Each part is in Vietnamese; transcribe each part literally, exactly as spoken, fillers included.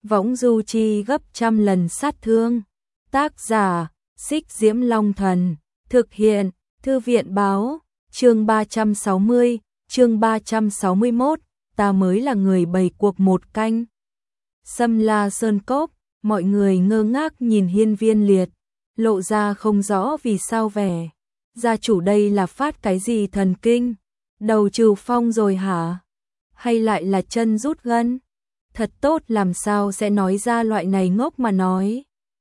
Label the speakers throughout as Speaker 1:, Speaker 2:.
Speaker 1: võng du chi gấp trăm lần sát thương. Tác giả, Xích Diễm Long Thần, thực hiện, Thư viện báo, chương ba trăm sáu mươi, chương ba trăm sáu mươi mốt, ta mới là người bày cuộc một canh. Sâm La Sơn Cốc, mọi người ngơ ngác nhìn Hiên Viên Liệt, lộ ra không rõ vì sao vẻ. Gia chủ đây là phát cái gì thần kinh? Đầu trừ phong rồi hả? Hay lại là chân rút gân? Thật tốt, làm sao sẽ nói ra loại này ngốc mà nói.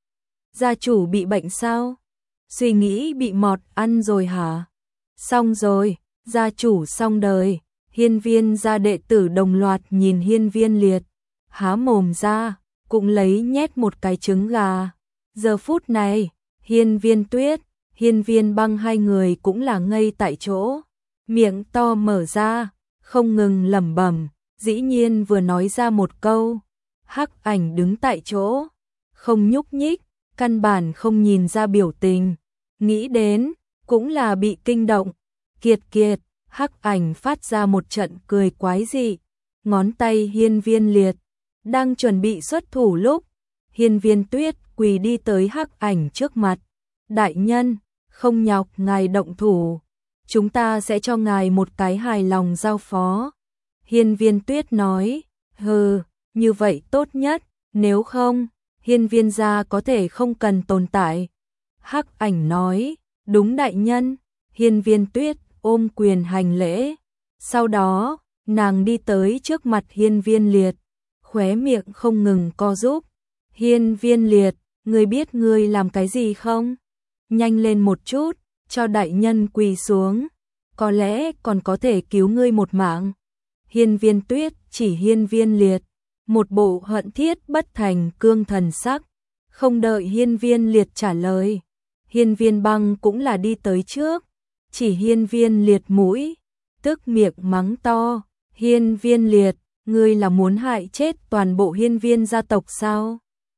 Speaker 1: Gia chủ bị bệnh sao? Suy nghĩ bị mọt ăn rồi hả? Xong rồi, gia chủ xong đời. Hiên Viên gia đệ tử đồng loạt nhìn Hiên Viên Liệt, há mồm ra, cũng lấy nhét một cái trứng gà. Giờ phút này, Hiên Viên Tuyết, Hiên Viên Băng hai người cũng là ngây tại chỗ, miệng to mở ra, không ngừng lẩm bẩm, dĩ nhiên vừa nói ra một câu. Hắc Ảnh đứng tại chỗ, không nhúc nhích, căn bản không nhìn ra biểu tình, nghĩ đến, cũng là bị kinh động. Kiệt kiệt, Hắc Ảnh phát ra một trận cười quái dị, ngón tay Hiên Viên Liệt đang chuẩn bị xuất thủ lúc, Hiên Viên Tuyết quỳ đi tới Hắc Ảnh trước mặt. Đại nhân, không nhọc ngài động thủ, chúng ta sẽ cho ngài một cái hài lòng giao phó. Hiên Viên Tuyết nói, hừ, như vậy tốt nhất, nếu không, Hiên Viên gia có thể không cần tồn tại. Hắc Ảnh nói, đúng đại nhân. Hiên Viên Tuyết ôm quyền hành lễ, sau đó, nàng đi tới trước mặt Hiên Viên Liệt, khóe miệng không ngừng co rúm. Hiên Viên Liệt, ngươi biết ngươi làm cái gì không? Nhanh lên một chút, cho đại nhân quỳ xuống, có lẽ còn có thể cứu ngươi một mạng. Hiên Viên Tuyết chỉ Hiên Viên Liệt, một bộ hận thiết bất thành cương thần sắc. Không đợi Hiên Viên Liệt trả lời, Hiên Viên Băng cũng là đi tới trước, chỉ Hiên Viên Liệt mũi, tức miệng mắng to, Hiên Viên Liệt, ngươi là muốn hại chết toàn bộ Hiên Viên gia tộc sao?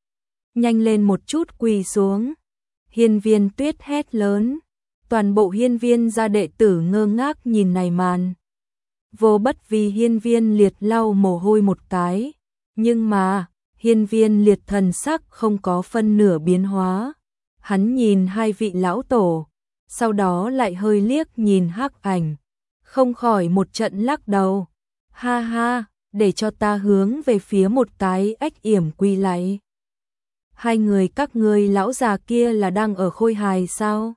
Speaker 1: Nhanh lên một chút quỳ xuống. Hiên Viên Tuyết hét lớn, toàn bộ Hiên Viên gia đệ tử ngơ ngác nhìn này màn. Vô Bất vì Hiên Viên Liệt lau mồ hôi một cái, nhưng mà, Hiên Viên Liệt thần sắc không có phân nửa biến hóa. Hắn nhìn hai vị lão tổ, sau đó lại hơi liếc nhìn Hắc Ảnh, không khỏi một trận lắc đầu. Ha ha, để cho ta hướng về phía một cái ách yểm quỳ lạy. Hai người các ngươi lão già kia là đang ở khôi hài sao?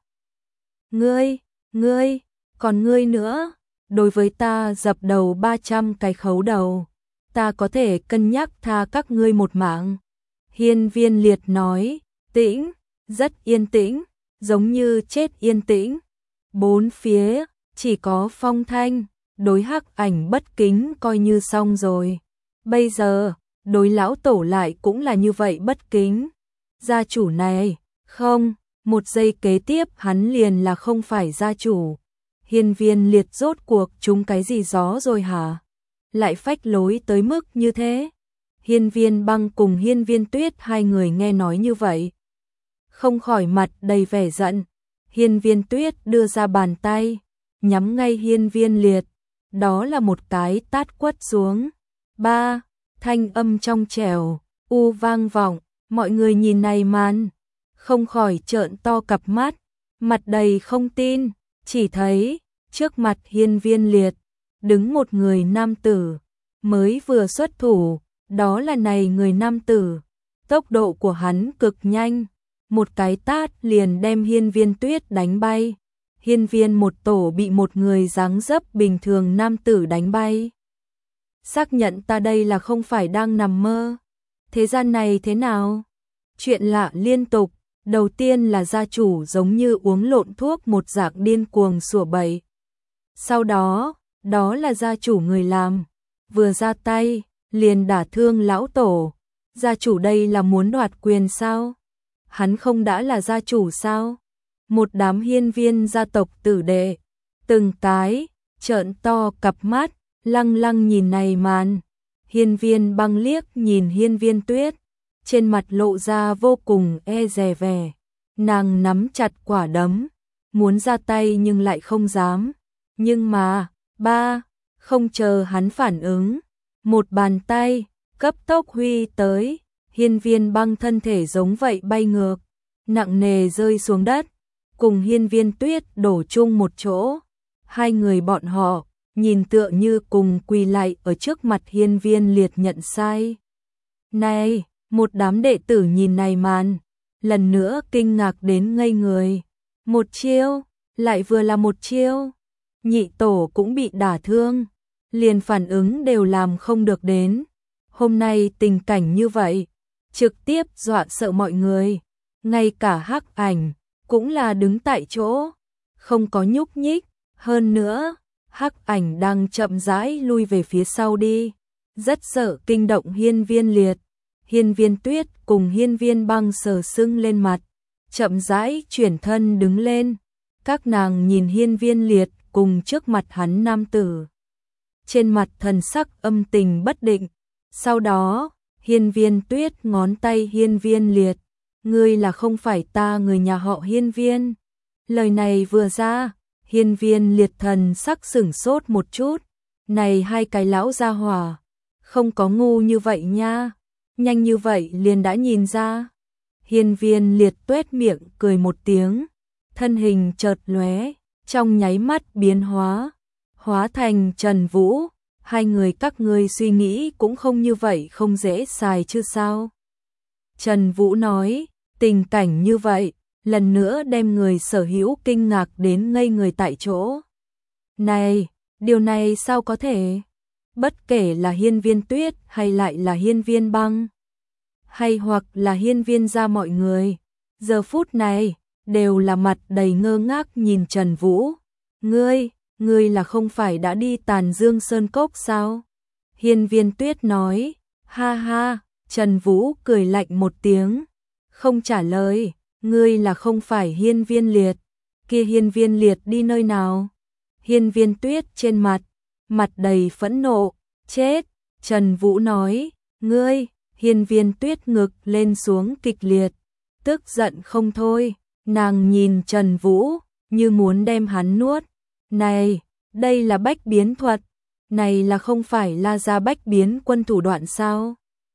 Speaker 1: Ngươi, ngươi, còn ngươi nữa, đối với ta dập đầu ba trăm cái khấu đầu, ta có thể cân nhắc tha các ngươi một mạng. Hiên Viên Liệt nói, tĩnh, rất yên tĩnh, giống như chết yên tĩnh. Bốn phía, chỉ có Phong Thanh, đối Hắc Ảnh bất kính coi như xong rồi. Bây giờ, đối lão tổ lại cũng là như vậy bất kính. Gia chủ này, không, một giây kế tiếp hắn liền là không phải gia chủ. Hiên Viên Liệt rốt cuộc trúng cái gì gió rồi hả? Lại phách lối tới mức như thế. Hiên Viên Băng cùng Hiên Viên Tuyết hai người nghe nói như vậy, không khỏi mặt đầy vẻ giận. Hiên Viên Tuyết đưa ra bàn tay, nhắm ngay Hiên Viên Liệt, đó là một cái tát quất xuống. Ba, thanh âm trong trẻo, u vang vọng, mọi người nhìn này màn, không khỏi trợn to cặp mắt, mặt đầy không tin, chỉ thấy, trước mặt Hiên Viên Liệt, đứng một người nam tử, mới vừa xuất thủ, đó là này người nam tử, tốc độ của hắn cực nhanh, một cái tát liền đem Hiên Viên Tuyết đánh bay. Hiên Viên một tổ bị một người dáng dấp bình thường nam tử đánh bay. Xác nhận ta đây là không phải đang nằm mơ. Thế gian này thế nào? Chuyện lạ liên tục, đầu tiên là gia chủ giống như uống lộn thuốc một dạng điên cuồng sủa bậy. Sau đó, đó là gia chủ người làm, vừa ra tay, liền đả thương lão tổ. Gia chủ đây là muốn đoạt quyền sao? Hắn không đã là gia chủ sao? Một đám hiên viên gia tộc tử đệ, từng cái, trợn to cặp mắt, lăng lăng nhìn này màn. Hiên Viên Băng liếc nhìn Hiên Viên Tuyết, trên mặt lộ ra vô cùng e dè vẻ. Nàng nắm chặt quả đấm, muốn ra tay nhưng lại không dám. Nhưng mà, ba, không chờ hắn phản ứng, một bàn tay, cấp tốc huy tới, Hiên Viên Băng thân thể giống vậy bay ngược, nặng nề rơi xuống đất, cùng Hiên Viên Tuyết đổ chung một chỗ. Hai người bọn họ nhìn tựa như cùng quỳ lạy ở trước mặt Hiên Viên Liệt nhận sai. Này, một đám đệ tử nhìn này màn, lần nữa kinh ngạc đến ngây người. Một chiêu, lại vừa là một chiêu. Nhị tổ cũng bị đả thương, liền phản ứng đều làm không được đến. Hôm nay tình cảnh như vậy, trực tiếp dọa sợ mọi người. Ngay cả Hắc Ảnh cũng là đứng tại chỗ, không có nhúc nhích. Hơn nữa, Hắc Ảnh đang chậm rãi lui về phía sau đi, rất sợ kinh động Hiên Viên Liệt. Hiên Viên Tuyết cùng Hiên Viên Băng sờ sưng lên mặt, chậm rãi chuyển thân đứng lên. Các nàng nhìn Hiên Viên Liệt cùng trước mặt hắn nam tử, trên mặt thần sắc âm tình bất định. Sau đó, Hiên Viên Tuyết ngón tay Hiên Viên Liệt, ngươi là không phải ta người nhà họ Hiên Viên. Lời này vừa ra, Hiên Viên Liệt thần sắc sửng sốt một chút. Này hai cái lão gia hỏa, không có ngu như vậy nha, nhanh như vậy liền đã nhìn ra. Hiên Viên Liệt tuét miệng cười một tiếng, thân hình chợt lóe, trong nháy mắt biến hóa, hóa thành Trần Vũ. Hai người các ngươi suy nghĩ cũng không như vậy không dễ xài chứ sao? Trần Vũ nói, tình cảnh như vậy, lần nữa đem người sở hữu kinh ngạc đến ngây người tại chỗ. Này, điều này sao có thể? Bất kể là Hiên Viên Tuyết hay lại là Hiên Viên Băng, hay hoặc là Hiên Viên gia mọi người, giờ phút này, đều là mặt đầy ngơ ngác nhìn Trần Vũ. Ngươi, ngươi là không phải đã đi Tàn Dương Sơn Cốc sao? Hiên Viên Tuyết nói, ha ha. Trần Vũ cười lạnh một tiếng, không trả lời. Ngươi là không phải Hiên Viên Liệt, kia Hiên Viên Liệt đi nơi nào? Hiên Viên Tuyết trên mặt, mặt đầy phẫn nộ, chết. Trần Vũ nói, ngươi. Hiên Viên Tuyết ngực lên xuống kịch liệt, tức giận không thôi, nàng nhìn Trần Vũ, như muốn đem hắn nuốt. Này, đây là bách biến thuật, này là không phải La gia bách biến quân thủ đoạn sao?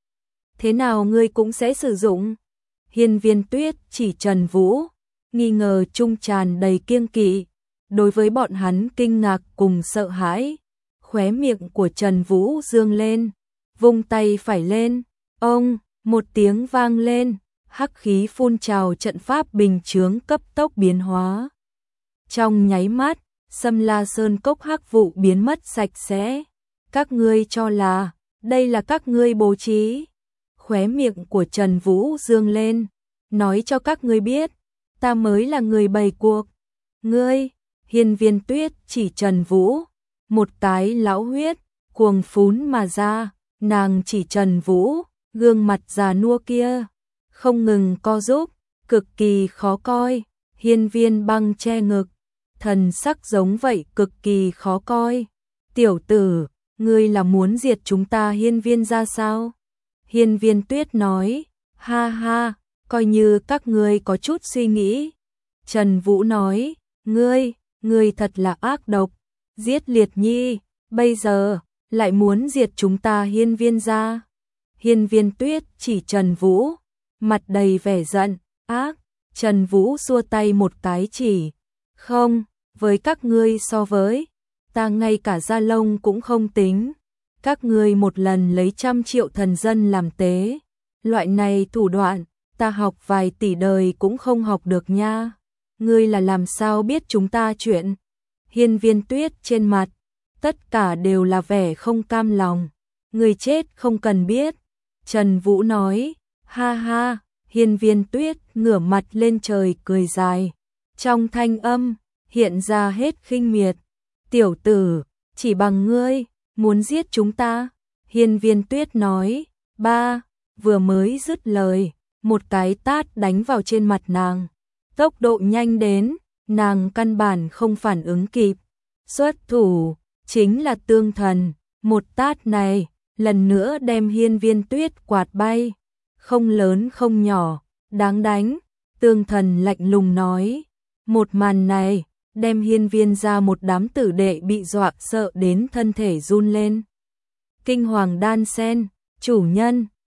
Speaker 1: Thế nào ngươi cũng sẽ sử dụng? Hiên Viên Tuyết chỉ Trần Vũ, nghi ngờ trung tràn đầy kiêng kỵ. Đối với bọn hắn kinh ngạc cùng sợ hãi, khóe miệng của Trần Vũ dương lên, vung tay phải lên, ông, một tiếng vang lên, hắc khí phun trào trận pháp bình chướng cấp tốc biến hóa. Trong nháy mắt, Sâm La Sơn Cốc hắc vụ biến mất sạch sẽ. Các ngươi cho là, đây là các ngươi bố trí. Khóe miệng của Trần Vũ dương lên, nói cho các ngươi biết, ta mới là người bày cuộc. Ngươi, Hiên Viên Tuyết chỉ Trần Vũ, một cái lão huyết, cuồng phún mà ra, nàng chỉ Trần Vũ, gương mặt già nua kia, không ngừng co rúm, cực kỳ khó coi. Hiên Viên Băng che ngực, thần sắc giống vậy cực kỳ khó coi. Tiểu tử, ngươi là muốn diệt chúng ta Hiên Viên ra sao? Hiên Viên Tuyết nói, ha ha, coi như các ngươi có chút suy nghĩ. Trần Vũ nói, ngươi, ngươi thật là ác độc, giết Liệt Nhi, bây giờ, lại muốn diệt chúng ta Hiên Viên ra. Hiên Viên Tuyết chỉ Trần Vũ, mặt đầy vẻ giận, ác. Trần Vũ xua tay một cái chỉ, không, với các ngươi so với, ta ngay cả da lông cũng không tính. Các ngươi một lần lấy trăm triệu thần dân làm tế, loại này thủ đoạn, ta học vài tỷ đời cũng không học được nha. Ngươi là làm sao biết chúng ta chuyện? Hiên Viên Tuyết trên mặt, tất cả đều là vẻ không cam lòng. Ngươi chết không cần biết. Trần Vũ nói, ha ha. Hiên Viên Tuyết ngửa mặt lên trời cười dài, trong thanh âm hiện ra hết khinh miệt. Tiểu tử, chỉ bằng ngươi muốn giết chúng ta? Hiên Viên Tuyết nói, ba, vừa mới dứt lời, một cái tát đánh vào trên mặt nàng, tốc độ nhanh đến, nàng căn bản không phản ứng kịp. Xuất thủ, chính là tương thần, một tát này, lần nữa đem Hiên Viên Tuyết quạt bay, không lớn không nhỏ, đáng đánh. Tương thần lạnh lùng nói, một màn này, đem Hiên Viên ra một đám tử đệ bị dọa sợ đến thân thể run lên. Kinh hoàng đan sen, chủ nhân,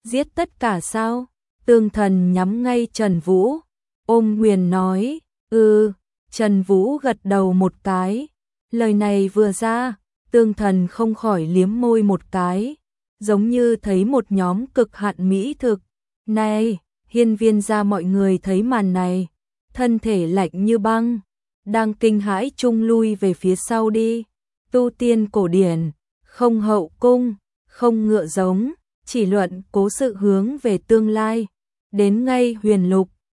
Speaker 1: Giết tất cả sao? Tương Thần nhắm ngay Trần Vũ. Ôm Huyền nói, ừ, Trần Vũ gật đầu một cái. Lời này vừa ra, Tương Thần không khỏi liếm môi một cái, giống như thấy một nhóm cực hạn mỹ thực. Này, Hiên Viên gia mọi người thấy màn này, thân thể lạnh như băng, đang kinh hãi chung lui về phía sau đi. Tu tiên cổ điển, không hậu cung, không ngựa giống, chỉ luận cố sự hướng về tương lai. Đến ngay Huyền Lục,